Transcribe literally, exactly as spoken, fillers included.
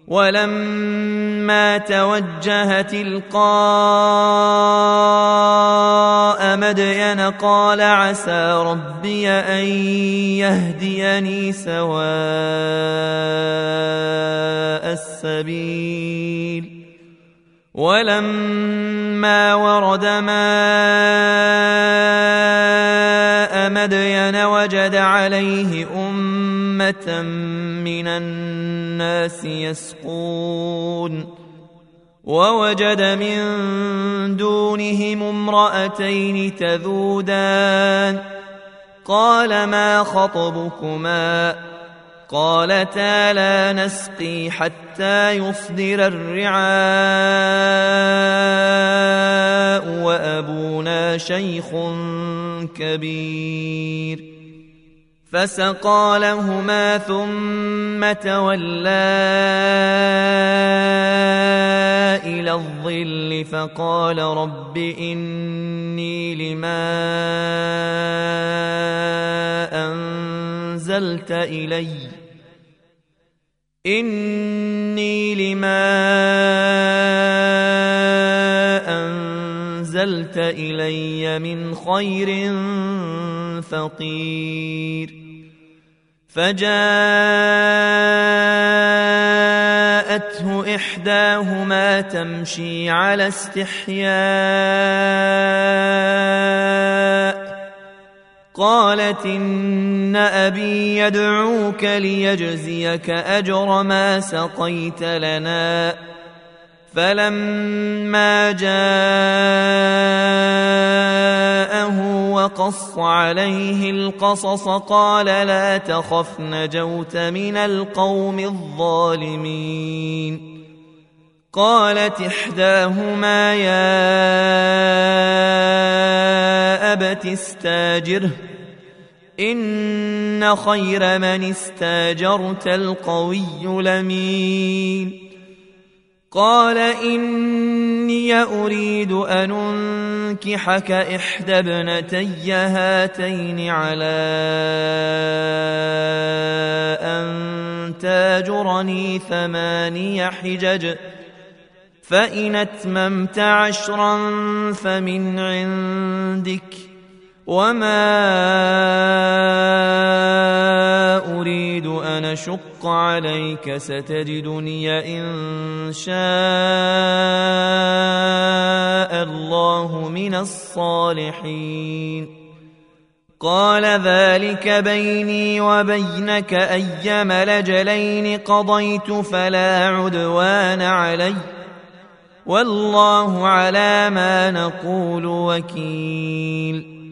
ولما توجه تلقاء مدين قال عسى ربي أن يهديني سواء السبيل ولما ورد ماء مدين وجد عليه أمة من الناس يسقون ووجد من دونهم امرأتين تذودان قال ما خطبكما قالتا لا نسقي حتى يصدر الرعاء وأبونا شيخ كبير فسقى لهما ثم تولى إلى الظل فقال رب إني لما أنزلت إلي إني لما أنزلت إلي من خير فقير فجاءته إحداهما تمشي على استحياء قالت إن أبي يدعوك ليجزيك أجر ما سقيت لنا فلما جاءه وقص عليه القصص قال لا تخف نجوت من القوم الظالمين قالت إحداهما يا أبت استاجره إن خير من استاجرت القوي الأمين قال إني أريد أن أنكحك إحدى ابنتي هاتين على أن تاجرني ثماني حجج فإن أتممت عشرا فمن عندك وما أريد أن أشق عليك ستجدني إن شاء الله من الصالحين قال ذلك بيني وبينك أيما الأجلين قضيت فلا عدوان علي والله على ما نقول وكيل